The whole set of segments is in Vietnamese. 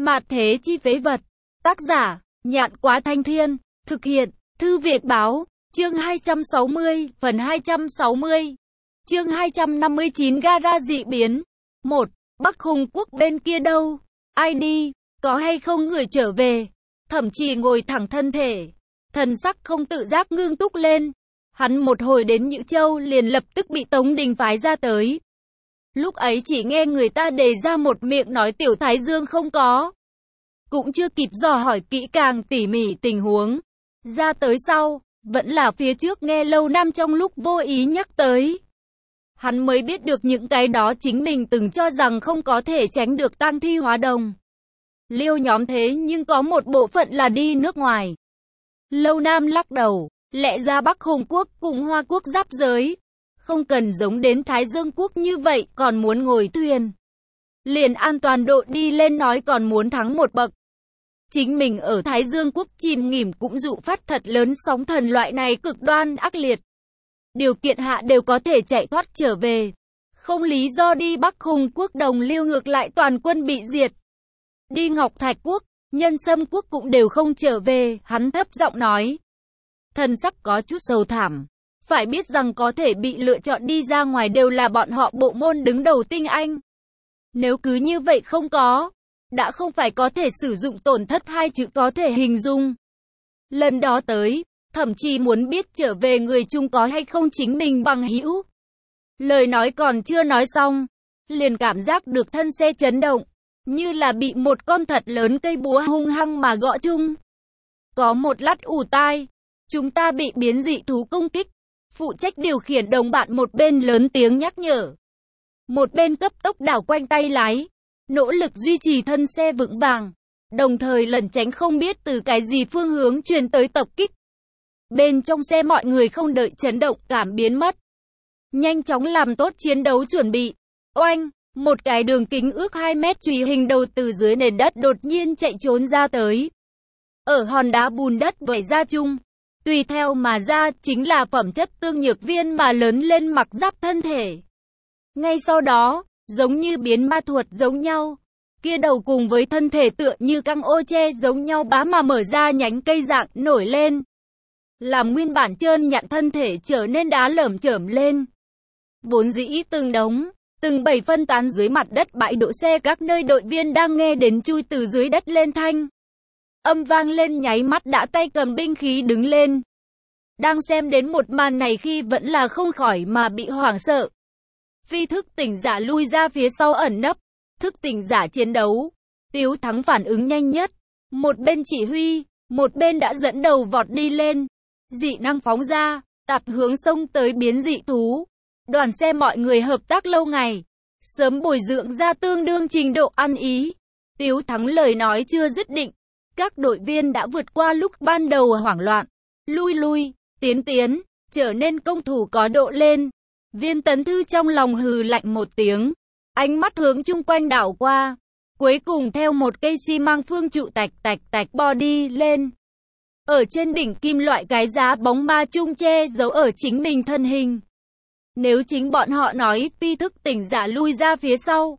Mạt thế chi phế vật. Tác giả, Nhạn Quá Thanh Thiên. Thực hiện, Thư Việt Báo. Chương 260, phần 260. Chương 259 Gara dị biến. 1. Bắc Hùng quốc bên kia đâu? Ai đi? Có hay không người trở về? Thẩm Trì ngồi thẳng thân thể. Thần sắc không tự giác ngưng túc lên. Hắn một hồi đến Nhữ Châu liền lập tức bị Tống Đình phái ra tới. Lúc ấy chỉ nghe người ta đề ra một miệng nói Tiểu Thái Dương không có. Cũng chưa kịp dò hỏi kỹ càng tỉ mỉ tình huống. Ra tới sau, vẫn là phía trước nghe Lâu Năm trong lúc vô ý nhắc tới. Hắn mới biết được những cái đó chính mình từng cho rằng không có thể tránh được tang thi hóa đồng. Liêu nhóm thế nhưng có một bộ phận là đi nước ngoài. Lâu Nam lắc đầu, lẽ ra Bắc Hùng quốc cùng Hoa quốc giáp giới. Không cần giống đến Thái Dương quốc như vậy còn muốn ngồi thuyền. Liền an toàn độ đi lên nói còn muốn thắng một bậc. Chính mình ở Thái Dương quốc chìm nghỉm cũng dụ phát thật lớn sóng thần loại này cực đoan ác liệt. Điều kiện hạ đều có thể chạy thoát trở về. Không lý do đi Bắc Hùng quốc đồng liêu ngược lại toàn quân bị diệt. Đi Ngọc Thạch quốc, Nhân Sâm quốc cũng đều không trở về, hắn thấp giọng nói. Thần sắc có chút sầu thảm. Phải biết rằng có thể bị lựa chọn đi ra ngoài đều là bọn họ bộ môn đứng đầu tinh anh. Nếu cứ như vậy không có, đã không phải có thể sử dụng tổn thất hai chữ có thể hình dung. Lần đó tới, thậm chí muốn biết trở về người chung có hay không chính mình bằng hữu. Lời nói còn chưa nói xong, liền cảm giác được thân xe chấn động, như là bị một con thật lớn cây búa hung hăng mà gõ chung. Có một lát ù tai, chúng ta bị biến dị thú công kích. Phụ trách điều khiển đồng bạn một bên lớn tiếng nhắc nhở. Một bên cấp tốc đảo quanh tay lái, nỗ lực duy trì thân xe vững vàng, đồng thời lẩn tránh không biết từ cái gì phương hướng truyền tới tập kích. Bên trong xe mọi người không đợi chấn động cảm biến mất. Nhanh chóng làm tốt chiến đấu chuẩn bị. Oanh, một cái đường kính ước 2 mét chùy hình đầu từ dưới nền đất đột nhiên chạy trốn ra tới. Ở hòn đá bùn đất vẩy ra chung. Tùy theo mà ra chính là phẩm chất tương nhược viên mà lớn lên mặc giáp thân thể. Ngay sau đó, giống như biến ma thuật giống nhau, kia đầu cùng với thân thể tựa như căng ô tre giống nhau bá mà mở ra nhánh cây dạng nổi lên. Làm nguyên bản trơn nhẵn thân thể trở nên đá lởm chởm lên. Vốn dĩ từng đống, từng bầy phân tán dưới mặt đất bãi đỗ xe các nơi đội viên đang nghe đến chui từ dưới đất lên thanh. Âm vang lên nháy mắt đã tay cầm binh khí đứng lên. Đang xem đến một màn này khi vẫn là không khỏi mà bị hoảng sợ. Phi thức tỉnh giả lui ra phía sau ẩn nấp. Thức tỉnh giả chiến đấu. Tiếu Thắng phản ứng nhanh nhất. Một bên chỉ huy, một bên đã dẫn đầu vọt đi lên. Dị năng phóng ra, tạt hướng sông tới biến dị thú. Đoàn xe mọi người hợp tác lâu ngày. Sớm bồi dưỡng ra tương đương trình độ ăn ý. Tiếu Thắng lời nói chưa dứt định. Các đội viên đã vượt qua lúc ban đầu hoảng loạn, lui, tiến, trở nên công thủ có độ lên. Viên Tấn Thư trong lòng hừ lạnh một tiếng, ánh mắt hướng chung quanh đảo qua, cuối cùng theo một cây xi măng phương trụ tạch bò đi lên. Ở trên đỉnh kim loại cái giá bóng ma chung che giấu ở chính mình thân hình. Nếu chính bọn họ nói phi thức tỉnh giả lui ra phía sau,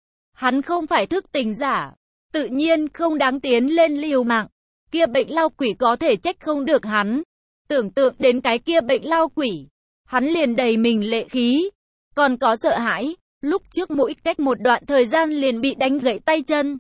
hắn không phải thức tỉnh giả. Tự nhiên không đáng tiến lên liều mạng. Kia bệnh lao quỷ có thể trách không được hắn. Tưởng tượng đến cái kia bệnh lao quỷ, hắn liền đầy mình lệ khí. Còn có sợ hãi, lúc trước mỗi cách một đoạn thời gian liền bị đánh gãy tay chân.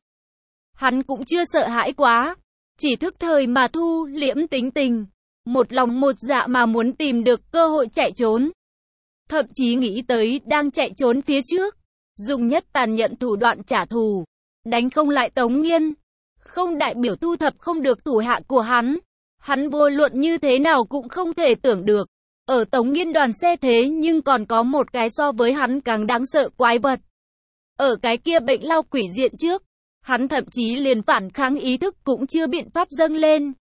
Hắn cũng chưa sợ hãi quá, chỉ thức thời mà thu liễm tính tình. Một lòng một dạ mà muốn tìm được cơ hội chạy trốn. Thậm chí nghĩ tới đang chạy trốn phía trước, dùng nhất tàn nhẫn thủ đoạn trả thù. Đánh không lại Tống Nghiên, không đại biểu thu thập không được thủ hạ của hắn. Hắn vô luận như thế nào cũng không thể tưởng được. Ở Tống Nghiên đoàn xe thế nhưng còn có một cái so với hắn càng đáng sợ quái vật. Ở cái kia bệnh lao quỷ diện trước, hắn thậm chí liền phản kháng ý thức cũng chưa biện pháp dâng lên.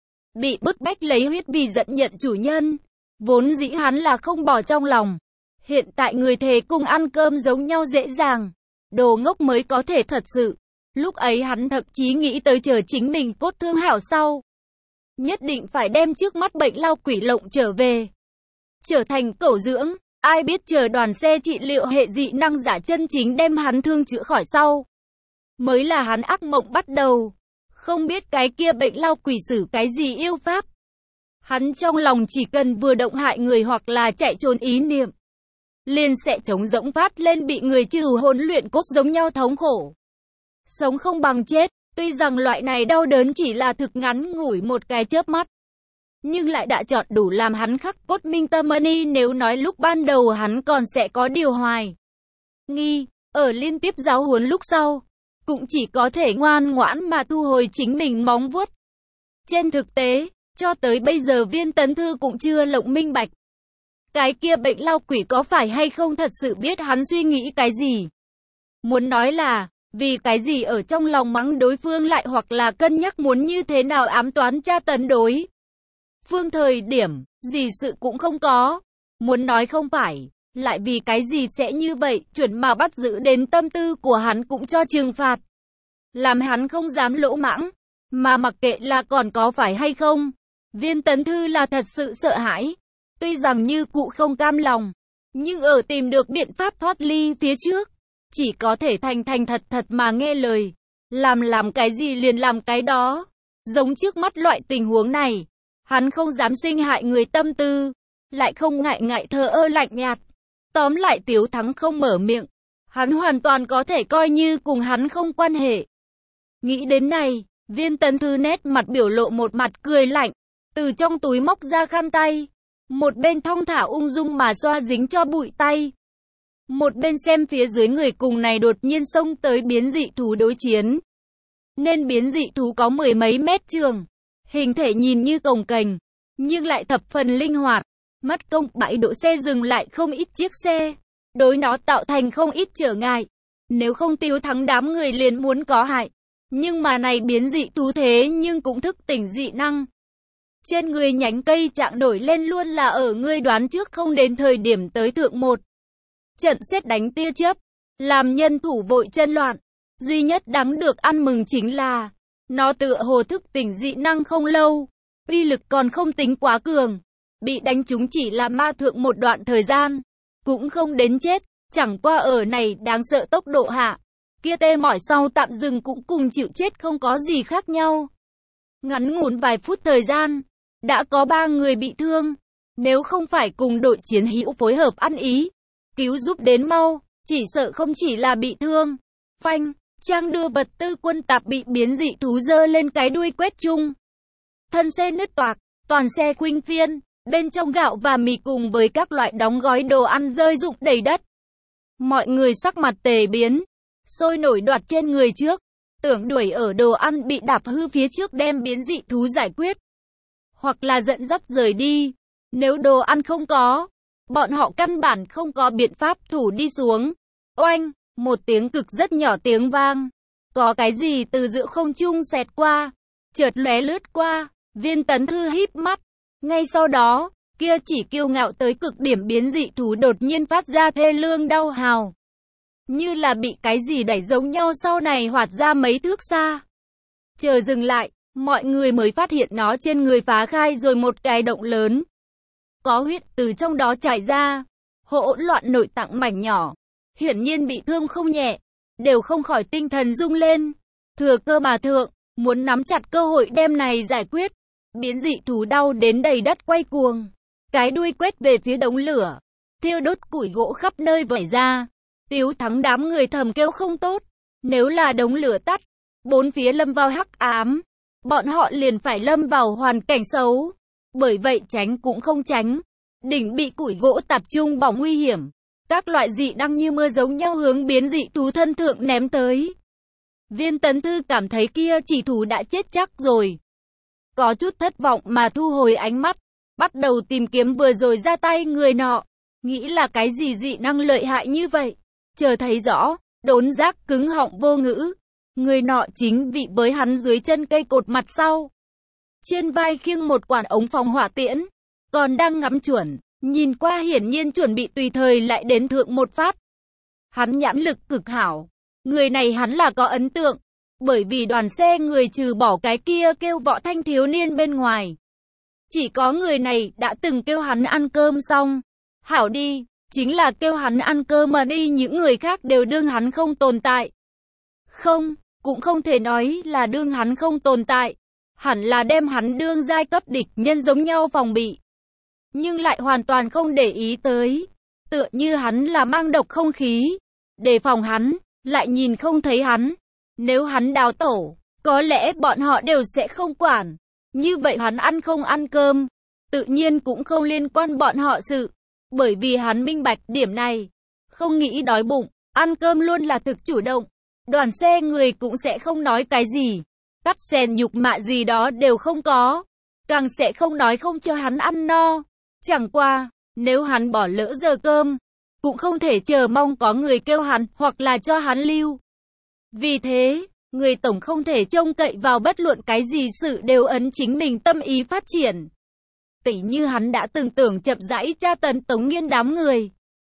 Bị bức bách lấy huyết vì giận nhận chủ nhân. Vốn dĩ hắn là không bỏ trong lòng. Hiện tại người thề cùng ăn cơm giống nhau dễ dàng. Đồ ngốc mới có thể thật sự. Lúc ấy hắn thậm chí nghĩ tới chờ chính mình cốt thương hảo sau. Nhất định phải đem trước mắt bệnh lao quỷ lộng trở về. Trở thành cẩu dưỡng. Ai biết chờ đoàn xe trị liệu hệ dị năng giả chân chính đem hắn thương chữa khỏi sau. mới là hắn ác mộng bắt đầu. Không biết cái kia bệnh lao quỷ sử cái gì yêu pháp. Hắn trong lòng chỉ cần vừa động hại người hoặc là chạy trốn ý niệm, liền sẽ trống rỗng phát lên bị người trừ hồn luyện cốt giống nhau thống khổ. Sống không bằng chết, tuy rằng loại này đau đớn chỉ là thực ngắn ngủi một cái chớp mắt, nhưng lại đã chọn đủ làm hắn khắc cốt minh tâm ni. Nếu nói lúc ban đầu hắn còn sẽ có điều hoài nghi, ở liên tiếp giáo huấn lúc sau, cũng chỉ có thể ngoan ngoãn mà thu hồi chính mình móng vuốt. Trên thực tế, cho tới bây giờ Viên Tấn Thư cũng chưa lộng minh bạch. Cái kia bệnh lao quỷ có phải hay không thật sự biết hắn suy nghĩ cái gì? Muốn nói là, vì cái gì ở trong lòng mắng đối phương lại hoặc là cân nhắc muốn như thế nào ám toán tra tấn đối phương thời điểm, gì sự cũng không có. Muốn nói không phải, lại vì cái gì sẽ như vậy, chuẩn mà bắt giữ đến tâm tư của hắn cũng cho trừng phạt. Làm hắn không dám lỗ mãng, mà mặc kệ là còn có phải hay không. Viên Tấn Thư là thật sự sợ hãi. Tuy rằng như cụ không cam lòng, nhưng ở tìm được biện pháp thoát ly phía trước, chỉ có thể thành thật thật mà nghe lời. Làm cái gì liền làm cái đó. Giống trước mắt loại tình huống này, hắn không dám sinh hại người tâm tư, lại không ngại thờ ơ lạnh nhạt. Tóm lại Tiếu Thắng không mở miệng, hắn hoàn toàn có thể coi như cùng hắn không quan hệ. Nghĩ đến này, Viên Tấn Thư nét mặt biểu lộ một mặt cười lạnh, từ trong túi móc ra khăn tay, một bên thong thả ung dung mà xoa dính cho bụi tay, một bên xem phía dưới người cùng này đột nhiên xông tới biến dị thú đối chiến. Nên biến dị thú có mười mấy mét trường, hình thể nhìn như cồng kềnh, nhưng lại thập phần linh hoạt. Mất công bãi đỗ xe dừng lại không ít chiếc xe, đối nó tạo thành không ít trở ngại. Nếu không Tiếu Thắng đám người liền muốn có hại. Nhưng mà này biến dị thú thế nhưng cũng thức tỉnh dị năng. Trên người nhánh cây trạng nổi lên luôn là ở ngươi đoán trước không đến thời điểm tới thượng một trận sét đánh tia chớp, làm nhân thủ vội chân loạn. Duy nhất đáng được ăn mừng chính là, nó tựa hồ thức tỉnh dị năng không lâu, uy lực còn không tính quá cường. Bị đánh trúng chỉ là ma thượng một đoạn thời gian, cũng không đến chết, chẳng qua ở này đáng sợ tốc độ hạ. Kia tê mỏi sau tạm dừng cũng cùng chịu chết không có gì khác nhau. Ngắn ngủn vài phút thời gian, đã có 3 người bị thương. Nếu không phải cùng đội chiến hữu phối hợp ăn ý, cứu giúp đến mau, chỉ sợ không chỉ là bị thương. Phanh, trang đưa vật tư quân tạp bị biến dị thú giơ lên cái đuôi quét chung. Thân xe nứt toạc, toàn xe khuynh phiên, bên trong gạo và mì cùng với các loại đóng gói đồ ăn rơi rụng đầy đất. Mọi người sắc mặt tề biến, sôi nổi đoạt trên người trước, tưởng đuổi ở đồ ăn bị đạp hư phía trước đem biến dị thú giải quyết, hoặc là dẫn dắt rời đi. Nếu đồ ăn không có, bọn họ căn bản không có biện pháp thủ đi xuống. Oanh, một tiếng cực rất nhỏ tiếng vang, có cái gì từ giữa không trung xẹt qua, chợt lóe lướt qua. Viên Tấn Thư híp mắt, ngay sau đó, kia chỉ kiêu ngạo tới cực điểm biến dị thú đột nhiên phát ra thê lương đau hào, như là bị cái gì đẩy giống nhau, sau này hoạt ra mấy thước xa. Chờ dừng lại, mọi người mới phát hiện nó trên người phá khai rồi một cái động lớn, có huyết từ trong đó chảy ra, hỗn loạn nội tạng mảnh nhỏ, hiển nhiên bị thương không nhẹ, đều không khỏi tinh thần rung lên, thừa cơ mà thượng, muốn nắm chặt cơ hội đem này giải quyết. Biến dị thú đau đến đầy đất quay cuồng, cái đuôi quét về phía đống lửa, thiêu đốt củi gỗ khắp nơi vẩy ra. Tiếu Thắng đám người thầm kêu không tốt, nếu là đống lửa tắt, bốn phía lâm vào hắc ám, bọn họ liền phải lâm vào hoàn cảnh xấu. Bởi vậy tránh cũng không tránh, đỉnh bị củi gỗ tập trung bỏng nguy hiểm. Các loại dị năng như mưa giống nhau hướng biến dị thú thân thượng ném tới. Viên Tấn Thư cảm thấy kia chỉ thú đã chết chắc rồi, có chút thất vọng mà thu hồi ánh mắt, bắt đầu tìm kiếm vừa rồi ra tay người nọ, nghĩ là cái gì dị năng lợi hại như vậy. Chờ thấy rõ, đốn giác cứng họng vô ngữ. Người nọ chính vị với hắn dưới chân cây cột mặt sau, trên vai khiêng một quản ống phòng hỏa tiễn, còn đang ngắm chuẩn, nhìn qua hiển nhiên chuẩn bị tùy thời lại đến thượng một phát. Hắn nhãn lực cực hảo, người này hắn là có ấn tượng, bởi vì đoàn xe người trừ bỏ cái kia kêu võ thanh thiếu niên bên ngoài, chỉ có người này đã từng kêu hắn ăn cơm xong, hảo đi, chính là kêu hắn ăn cơm mà đi, những người khác đều đương hắn không tồn tại. Không, cũng không thể nói là đương hắn không tồn tại, hẳn là đem hắn đương giai cấp địch nhân giống nhau phòng bị. Nhưng lại hoàn toàn không để ý tới, tựa như hắn là mang độc không khí, đề phòng hắn, lại nhìn không thấy hắn. Nếu hắn đào tổ, có lẽ bọn họ đều sẽ không quản. Như vậy hắn ăn không ăn cơm, tự nhiên cũng không liên quan bọn họ sự. Bởi vì hắn minh bạch điểm này, không nghĩ đói bụng, ăn cơm luôn là thực chủ động. Đoàn xe người cũng sẽ không nói cái gì, cắt xèn nhục mạ gì đó đều không có, càng sẽ không nói không cho hắn ăn no. Chẳng qua, nếu hắn bỏ lỡ giờ cơm, cũng không thể chờ mong có người kêu hắn hoặc là cho hắn lưu. Vì thế, người tổng không thể trông cậy vào bất luận cái gì sự đều ấn chính mình tâm ý phát triển. Tỉ như hắn đã từng tưởng chậm rãi tra tấn Tống Nghiên đám người.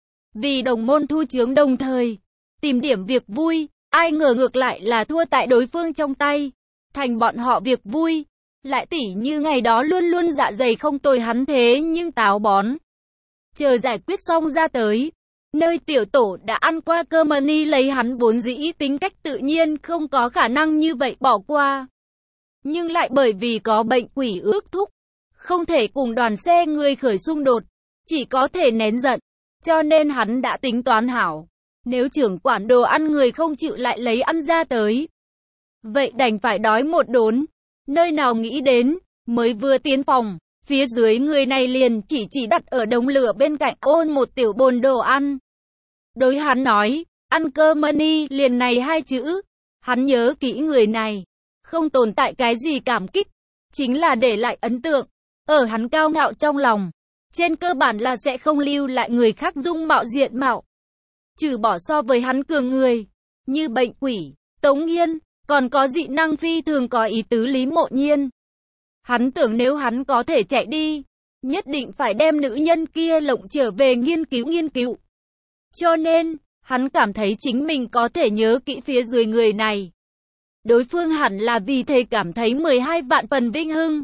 Vì đồng môn thu chướng đồng thời, tìm điểm việc vui, ai ngờ ngược lại là thua tại đối phương trong tay, thành bọn họ việc vui. Lại tỉ như ngày đó luôn luôn dạ dày không tồi hắn thế nhưng táo bón. Chờ giải quyết xong ra tới, nơi tiểu tổ đã ăn qua cơm ni lấy hắn vốn dĩ tính cách tự nhiên không có khả năng như vậy bỏ qua. Nhưng lại bởi vì có bệnh quỷ ước thúc, không thể cùng đoàn xe người khởi xung đột, chỉ có thể nén giận, cho nên hắn đã tính toán hảo. Nếu trưởng quản đồ ăn người không chịu lại lấy ăn ra tới, vậy đành phải đói một đốn. Nơi nào nghĩ đến, mới vừa tiến phòng, phía dưới người này liền chỉ đặt ở đống lửa bên cạnh ôn một tiểu bồn đồ ăn. Đối hắn nói, ăn cơm ni liền này hai chữ, hắn nhớ kỹ người này, không tồn tại cái gì cảm kích, chính là để lại ấn tượng, ở hắn cao ngạo trong lòng, trên cơ bản là sẽ không lưu lại người khác dung mạo diện mạo. Trừ bỏ so với hắn cường người, như bệnh quỷ, Tống Nghiên, còn có dị năng phi thường có ý tứ Lý Mộ Nhiên. Hắn tưởng nếu hắn có thể chạy đi, nhất định phải đem nữ nhân kia lộng trở về nghiên cứu. Cho nên, hắn cảm thấy chính mình có thể nhớ kỹ phía dưới người này. Đối phương hẳn là vì thế cảm thấy 12 vạn phần vinh hưng.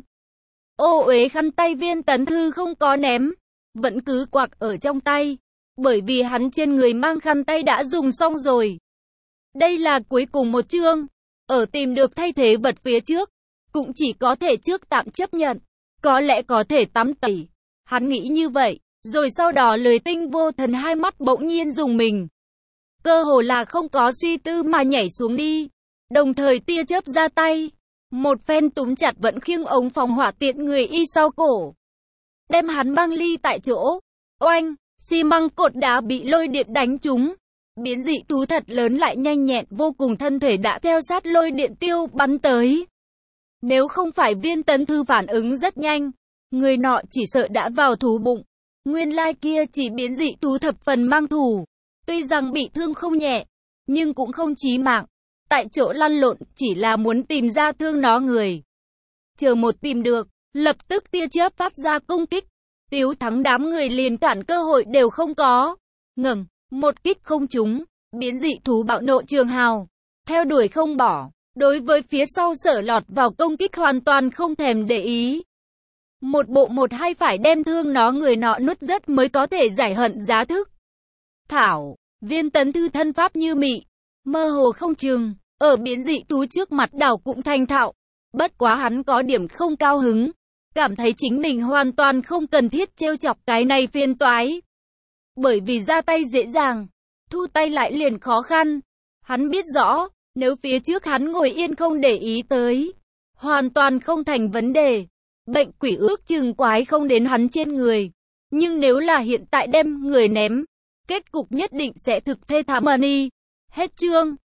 Ô uế khăn tay Viên Tấn Thư không có ném, vẫn cứ quạc ở trong tay, bởi vì hắn trên người mang khăn tay đã dùng xong rồi. Đây là cuối cùng một chương, ở tìm được thay thế vật phía trước, cũng chỉ có thể trước tạm chấp nhận, có lẽ có thể tắm tẩy. Hắn nghĩ như vậy, rồi sau đó Lười Tinh Vô Thần hai mắt bỗng nhiên rùng mình. Cơ hồ là không có suy tư mà nhảy xuống đi, đồng thời tia chớp ra tay, một phen túm chặt vẫn khiêng ống phòng hỏa tiện người y sau cổ, đem hắn băng ly tại chỗ. Oanh, xi măng cột đá bị lôi điện đánh trúng. Biến dị thú thật lớn lại nhanh nhẹn vô cùng thân thể đã theo sát lôi điện tiêu bắn tới. Nếu không phải Viên Tấn Thư phản ứng rất nhanh, người nọ chỉ sợ đã vào thú bụng. Nguyên lai kia chỉ biến dị thú thập phần mang thù, tuy rằng bị thương không nhẹ, nhưng cũng không chí mạng. Tại chỗ lăn lộn chỉ là muốn tìm ra thương nó người. Chờ một tìm được, lập tức tia chớp phát ra công kích. Tiếu Thắng đám người liền cản cơ hội đều không có. Ngừng, một kích không trúng, biến dị thú bạo nộ trường hào, theo đuổi không bỏ. Đối với phía sau sở lọt vào công kích hoàn toàn không thèm để ý. Một bộ một hai phải đem thương nó người nọ nuốt rất mới có thể giải hận giá thức. Thảo, Viên Tấn Thư thân pháp như mị, mơ hồ không chừng, ở biến dị thú trước mặt đảo cũng thành thạo. Bất quá hắn có điểm không cao hứng, cảm thấy chính mình hoàn toàn không cần thiết trêu chọc cái này phiền toái. Bởi vì ra tay dễ dàng, thu tay lại liền khó khăn. Hắn biết rõ, nếu phía trước hắn ngồi yên không để ý tới, hoàn toàn không thành vấn đề. Bệnh quỷ ước chừng quái không đến hắn trên người. Nhưng nếu là hiện tại đem người ném, kết cục nhất định sẽ thực thê thảm. Hết chương.